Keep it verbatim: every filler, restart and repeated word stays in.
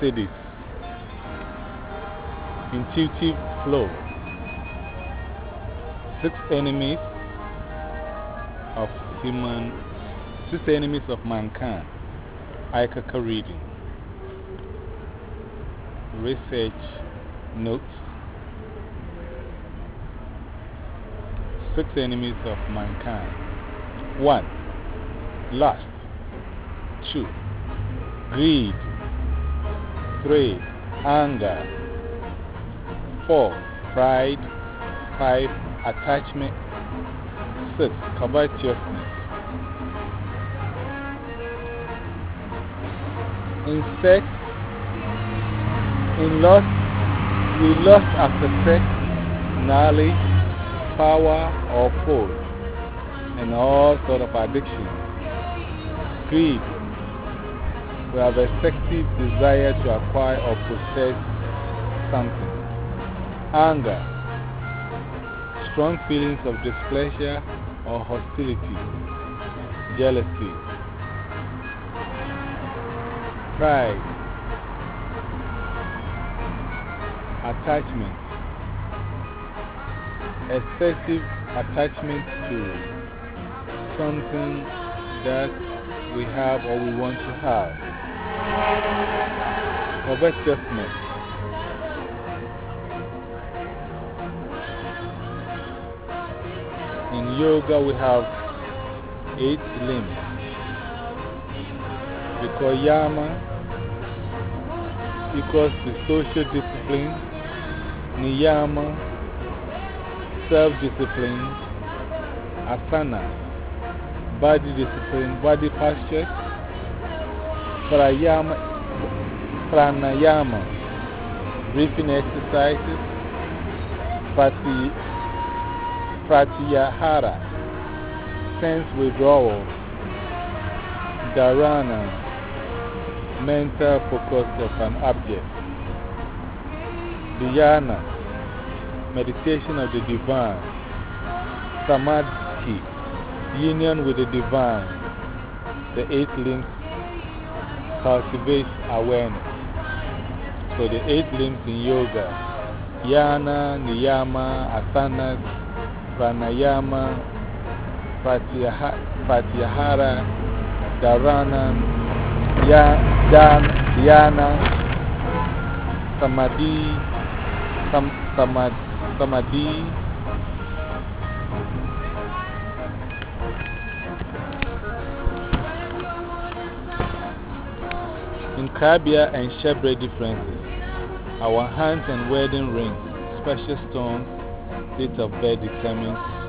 cities. Intuitive flow. Six enemies of human, six enemies of mankind. Aikaka reading. Research notes. Six enemies of mankind. One, lust. Two, greed. Three, anger. Four, pride. Five, attachment. Six, covetousness. In sex, in lust, we lust after sex, knowledge, power, or food, and all sort of addictions. Greed, we have a sexy desire to acquire or possess something. Anger, strong feelings of displeasure or hostility, jealousy. Pride, attachment, excessive attachment to something that we have or we want to have. Covetousness, in yoga we have eight limbs. We call yama equals to social discipline, niyama, self-discipline, asana, body discipline, body posture, pranayama, pranayama, breathing exercises, prati, pratyahara, sense withdrawal, dharana, mental focus of an object, dhyana, meditation of the divine, samadhi, union with the divine. The eight limbs cultivate awareness. So the eight limbs in yoga: yana, niyama, asanas, pranayama, pratyahara, dharana, dhyana, samadhi, sam, samad, samadhi, in Krabia and Shebre differences, our hands and wedding rings, special stones, date of birth determines